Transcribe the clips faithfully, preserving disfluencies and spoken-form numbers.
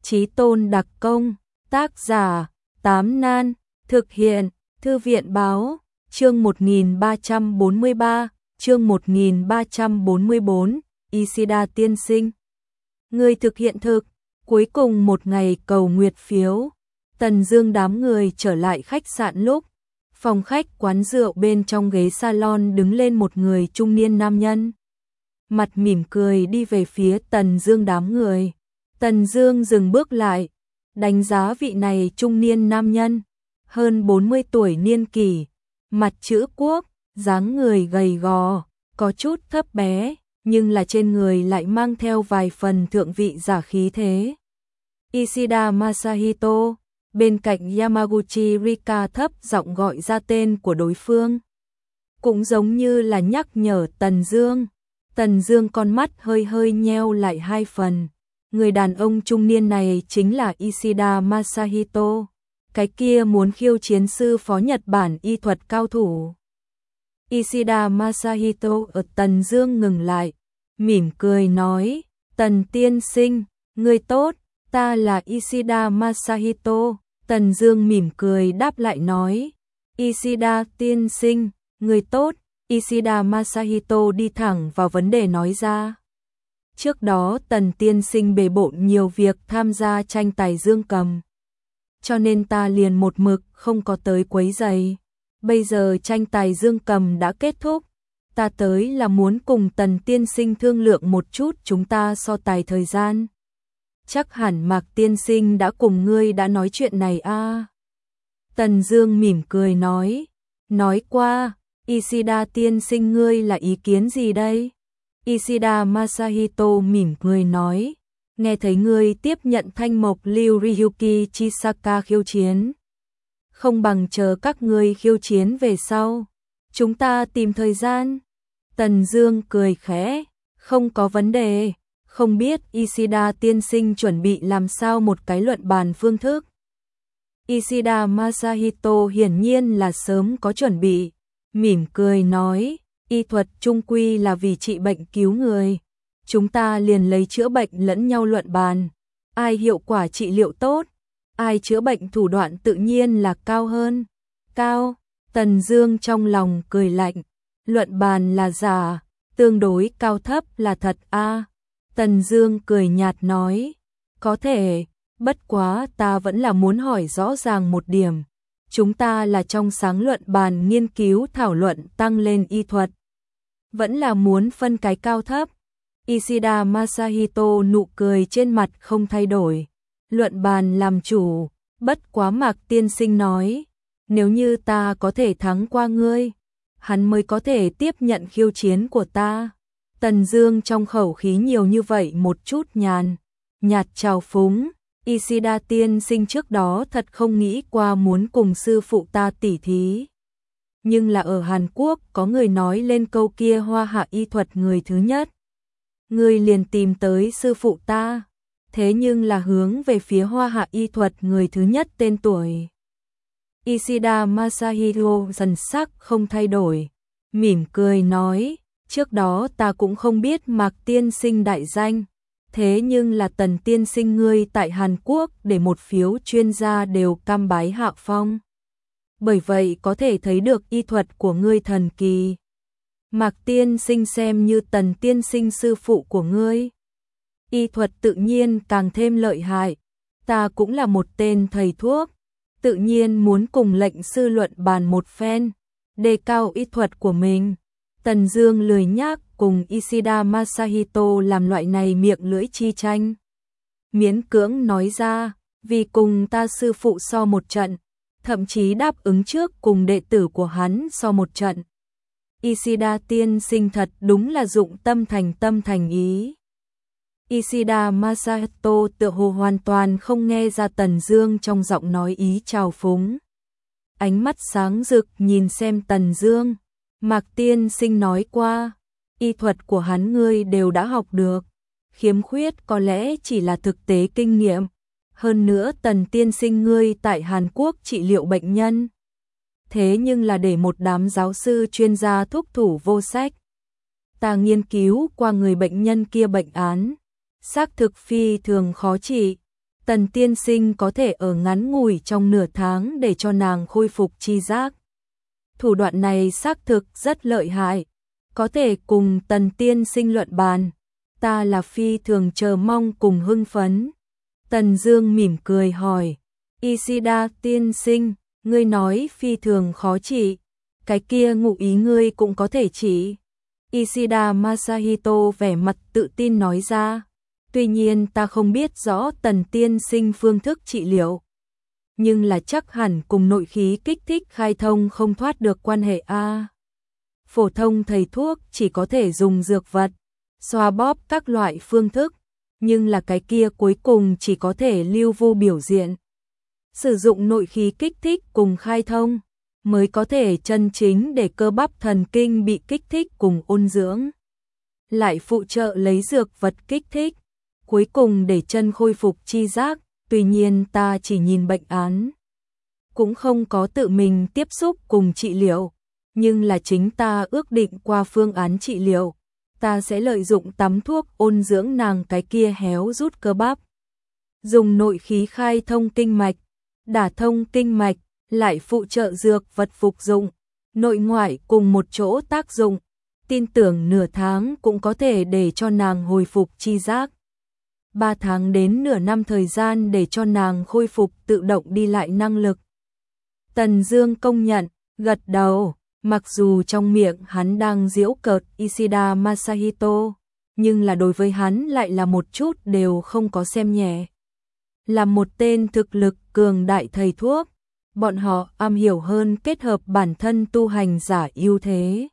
Chí Tôn đặc công, tác giả, Tám Nan, thực hiện, Thư viện báo, chương một nghìn ba trăm bốn mươi ba, chương một nghìn ba trăm bốn mươi bốn, Ishida tiên sinh. Người thực hiện thực, cuối cùng một ngày cầu nguyệt phiếu, Tần Dương đám người trở lại khách sạn lúc, phòng khách quán rượu bên trong ghế salon đứng lên một người trung niên nam nhân. Mặt mỉm cười đi về phía Tần Dương đám người. Tần Dương dừng bước lại, đánh giá vị này trung niên nam nhân, hơn bốn mươi tuổi niên kỷ, mặt chữ quốc, dáng người gầy gò, có chút thấp bé, nhưng là trên người lại mang theo vài phần thượng vị giả khí thế. Ishida Masahito, bên cạnh Yamaguchi Rika thấp giọng gọi ra tên của đối phương. Cũng giống như là nhắc nhở Tần Dương. Tần Dương con mắt hơi hơi nheo lại hai phần. Người đàn ông trung niên này chính là Ishida Masahito, cái kia muốn khiêu chiến sư phó Nhật Bản y thuật cao thủ. Ishida Masahito ở Tần Dương ngừng lại, mỉm cười nói, Tần tiên sinh, ngươi tốt, ta là Ishida Masahito. Tần Dương mỉm cười đáp lại nói, Ishida tiên sinh, ngươi tốt. Ishida Masahito đi thẳng vào vấn đề nói ra. Trước đó Tần tiên sinh bề bộn nhiều việc tham gia tranh tài dương cầm, cho nên ta liền một mực không có tới quấy rầy. Bây giờ tranh tài dương cầm đã kết thúc, ta tới là muốn cùng Tần tiên sinh thương lượng một chút chúng ta so tài thời gian. Chắc hẳn Mạc tiên sinh đã cùng ngươi đã nói chuyện này a. À? Tần Dương mỉm cười nói, nói qua, Ishida tiên sinh ngươi là ý kiến gì đây? Ishida Masahito mỉm cười nói, nghe thấy ngươi tiếp nhận thanh mộc lưu Ryuki Chisaka khiêu chiến. Không bằng chờ các ngươi khiêu chiến về sau, chúng ta tìm thời gian. Tần Dương cười khẽ, không có vấn đề, không biết Ishida tiên sinh chuẩn bị làm sao một cái luận bàn phương thức. Ishida Masahito hiển nhiên là sớm có chuẩn bị, mỉm cười nói, y thuật trung quy là vì trị bệnh cứu người, chúng ta liền lấy chữa bệnh lẫn nhau luận bàn, ai hiệu quả trị liệu tốt, ai chữa bệnh thủ đoạn tự nhiên là cao hơn. Cao, Tần Dương trong lòng cười lạnh, luận bàn là giả, tương đối cao thấp là thật a. À? Tần Dương cười nhạt nói, có thể, bất quá ta vẫn là muốn hỏi rõ ràng một điểm. Chúng ta là trong sáng luận bàn nghiên cứu thảo luận tăng lên y thuật, vẫn là muốn phân cái cao thấp. Ishida Masahito nụ cười trên mặt không thay đổi, luận bàn làm chủ, bất quá Mạc tiên sinh nói, nếu như ta có thể thắng qua ngươi, hắn mới có thể tiếp nhận khiêu chiến của ta. Tần Dương trong khẩu khí nhiều như vậy một chút nhàn nhạt trào phúng. Ishida tiên sinh trước đó thật không nghĩ qua muốn cùng sư phụ ta tỉ thí. Nhưng là ở Hàn Quốc có người nói lên câu kia hoa hạ y thuật người thứ nhất. Người liền tìm tới sư phụ ta. Thế nhưng là hướng về phía hoa hạ y thuật người thứ nhất tên tuổi. Ishida Masahito dần sắc không thay đổi, mỉm cười nói, trước đó ta cũng không biết Mạc tiên sinh đại danh. Thế nhưng là Tần tiên sinh ngươi tại Hàn Quốc để một phiếu chuyên gia đều cam bái hạ phong. Bởi vậy có thể thấy được y thuật của ngươi thần kỳ. Mạc tiên sinh xem như Tần tiên sinh sư phụ của ngươi, y thuật tự nhiên càng thêm lợi hại. Ta cũng là một tên thầy thuốc, tự nhiên muốn cùng lệnh sư luận bàn một phen, đề cao y thuật của mình. Tần Dương lười nhác cùng Ishida Masahito làm loại này miệng lưỡi chi tranh. Miễn cưỡng nói ra, vì cùng ta sư phụ so một trận, thậm chí đáp ứng trước cùng đệ tử của hắn so một trận. Ishida tiên sinh thật đúng là dụng tâm thành tâm thành ý. Ishida Masahito tựa hồ hoàn toàn không nghe ra Tần Dương trong giọng nói ý trào phúng. Ánh mắt sáng rực nhìn xem Tần Dương. Mạc tiên sinh nói qua, y thuật của hắn ngươi đều đã học được, khiếm khuyết có lẽ chỉ là thực tế kinh nghiệm. Hơn nữa Tần tiên sinh ngươi tại Hàn Quốc trị liệu bệnh nhân, thế nhưng là để một đám giáo sư chuyên gia thuốc thủ vô sách. Ta nghiên cứu qua người bệnh nhân kia bệnh án, xác thực phi thường khó trị, Tần tiên sinh có thể ở ngắn ngủi trong nửa tháng để cho nàng khôi phục chi giác. Thủ đoạn này xác thực rất lợi hại, có thể cùng Tần tiên sinh luận bàn, ta là phi thường chờ mong cùng hưng phấn. Tần Dương mỉm cười hỏi, Ishida tiên sinh, ngươi nói phi thường khó trị, cái kia ngụ ý ngươi cũng có thể chỉ. Ishida Masahito vẻ mặt tự tin nói ra, tuy nhiên ta không biết rõ Tần tiên sinh phương thức trị liệu, nhưng là chắc hẳn cùng nội khí kích thích khai thông không thoát được quan hệ a. Phổ thông thầy thuốc chỉ có thể dùng dược vật, xoa bóp các loại phương thức, nhưng là cái kia cuối cùng chỉ có thể lưu vu biểu diện. Sử dụng nội khí kích thích cùng khai thông, mới có thể chân chính để cơ bắp thần kinh bị kích thích cùng ôn dưỡng. Lại phụ trợ lấy dược vật kích thích, cuối cùng để chân khôi phục chi giác, tuy nhiên ta chỉ nhìn bệnh án. Cũng không có tự mình tiếp xúc cùng trị liệu, nhưng là chính ta ước định qua phương án trị liệu. Ta sẽ lợi dụng tắm thuốc ôn dưỡng nàng cái kia héo rút cơ bắp. Dùng nội khí khai thông kinh mạch, đả thông kinh mạch, lại phụ trợ dược vật phục dụng, nội ngoại cùng một chỗ tác dụng. Tin tưởng nửa tháng cũng có thể để cho nàng hồi phục chi giác. Ba tháng đến nửa năm thời gian để cho nàng khôi phục tự động đi lại năng lực. Tần Dương công nhận, gật đầu. Mặc dù trong miệng hắn đang giễu cợt Ishida Masahito, nhưng là đối với hắn lại là một chút đều không có xem nhẹ. Là một tên thực lực cường đại thầy thuốc, bọn họ am hiểu hơn kết hợp bản thân tu hành giả ưu thế,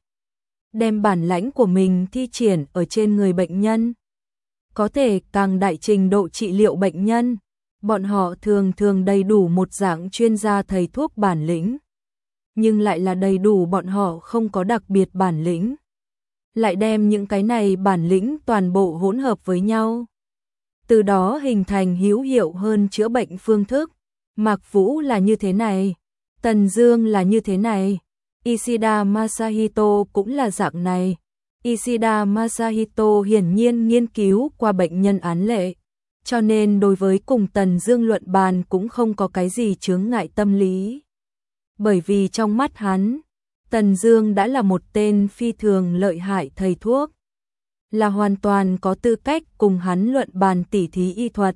đem bản lãnh của mình thi triển ở trên người bệnh nhân, có thể càng đại trình độ trị liệu bệnh nhân. Bọn họ thường thường đầy đủ một dạng chuyên gia thầy thuốc bản lĩnh, nhưng lại là đầy đủ bọn họ không có đặc biệt bản lĩnh. Lại đem những cái này bản lĩnh toàn bộ hỗn hợp với nhau, từ đó hình thành hữu hiệu hơn chữa bệnh phương thức. Mạc Vũ là như thế này, Tần Dương là như thế này, Ishida Masahito cũng là dạng này. Ishida Masahito hiển nhiên nghiên cứu qua bệnh nhân án lệ, cho nên đối với cùng Tần Dương luận bàn cũng không có cái gì chướng ngại tâm lý. Bởi vì trong mắt hắn, Tần Dương đã là một tên phi thường lợi hại thầy thuốc, là hoàn toàn có tư cách cùng hắn luận bàn tỉ thí y thuật.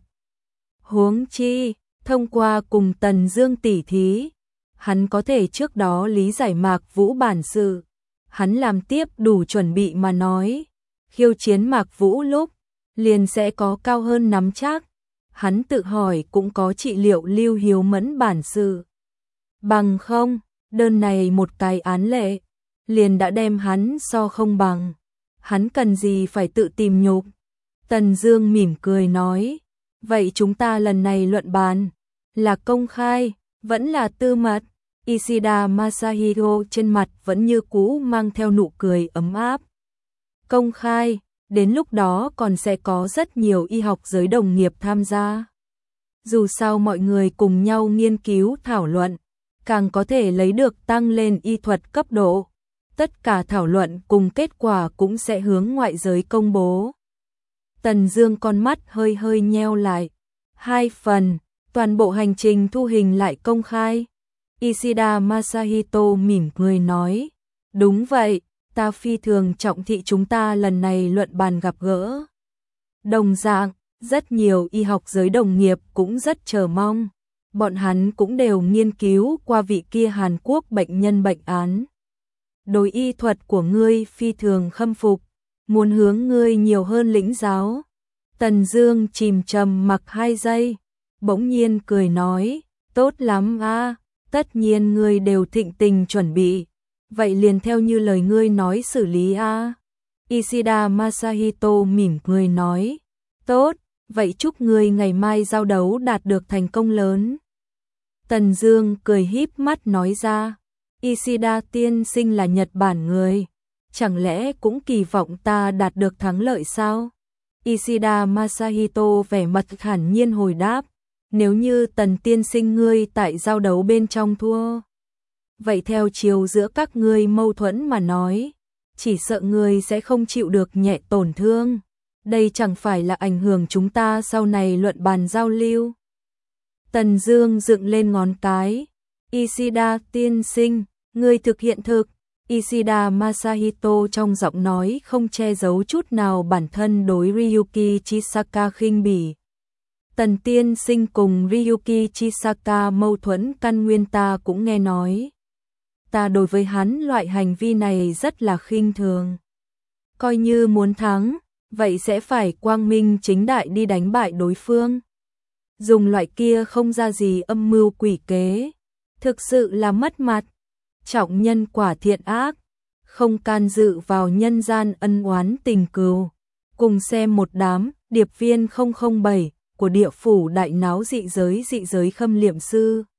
Huống chi, thông qua cùng Tần Dương tỉ thí, hắn có thể trước đó lý giải Mạc Vũ bản sự, hắn làm tiếp đủ chuẩn bị mà nói, khiêu chiến Mạc Vũ lúc liền sẽ có cao hơn nắm chắc. Hắn tự hỏi cũng có trị liệu Lưu Hiếu Mẫn bản sự. Bằng không, đơn này một cái án lệ, liền đã đem hắn so không bằng. Hắn cần gì phải tự tìm nhục. Tần Dương mỉm cười nói, vậy chúng ta lần này luận bàn, là công khai, vẫn là tư mật? Ishida Masahito trên mặt vẫn như cũ mang theo nụ cười ấm áp. Công khai, đến lúc đó còn sẽ có rất nhiều y học giới đồng nghiệp tham gia. Dù sao mọi người cùng nhau nghiên cứu thảo luận, càng có thể lấy được tăng lên y thuật cấp độ. Tất cả thảo luận cùng kết quả cũng sẽ hướng ngoại giới công bố. Tần Dương con mắt hơi hơi nheo lại. Hai phần, toàn bộ hành trình thu hình lại công khai. Ishida Masahito mỉm cười nói, đúng vậy, ta phi thường trọng thị chúng ta lần này luận bàn gặp gỡ. Đồng dạng, rất nhiều y học giới đồng nghiệp cũng rất chờ mong. Bọn hắn cũng đều nghiên cứu qua vị kia Hàn Quốc bệnh nhân bệnh án. Đối y thuật của ngươi phi thường khâm phục, muốn hướng ngươi nhiều hơn lĩnh giáo. Tần Dương chìm trầm mặc hai giây, bỗng nhiên cười nói, tốt lắm a, tất nhiên ngươi đều thịnh tình chuẩn bị, vậy liền theo như lời ngươi nói xử lý a. Ishida Masahito mỉm cười nói, tốt, vậy chúc ngươi ngày mai giao đấu đạt được thành công lớn. Tần Dương cười híp mắt nói ra, Ishida tiên sinh là Nhật Bản người, chẳng lẽ cũng kỳ vọng ta đạt được thắng lợi sao? Ishida Masahito vẻ mặt thản nhiên hồi đáp, nếu như Tần tiên sinh ngươi tại giao đấu bên trong thua, vậy theo chiều giữa các ngươi mâu thuẫn mà nói, chỉ sợ ngươi sẽ không chịu được nhẹ tổn thương. Đây chẳng phải là ảnh hưởng chúng ta sau này luận bàn giao lưu. Tần Dương dựng lên ngón cái. Ishida tiên sinh, người thực hiện thực. Ishida Masahito trong giọng nói không che giấu chút nào bản thân đối Ryuki Chisaka khinh bỉ. Tần tiên sinh cùng Ryuki Chisaka mâu thuẫn căn nguyên ta cũng nghe nói. Ta đối với hắn loại hành vi này rất là khinh thường. Coi như muốn thắng, vậy sẽ phải quang minh chính đại đi đánh bại đối phương. Dùng loại kia không ra gì âm mưu quỷ kế, thực sự là mất mặt. Trọng nhân quả thiện ác, không can dự vào nhân gian ân oán tình cừu. Cùng xem một đám điệp viên không không bảy của địa phủ đại náo dị giới dị giới khâm liệm sư.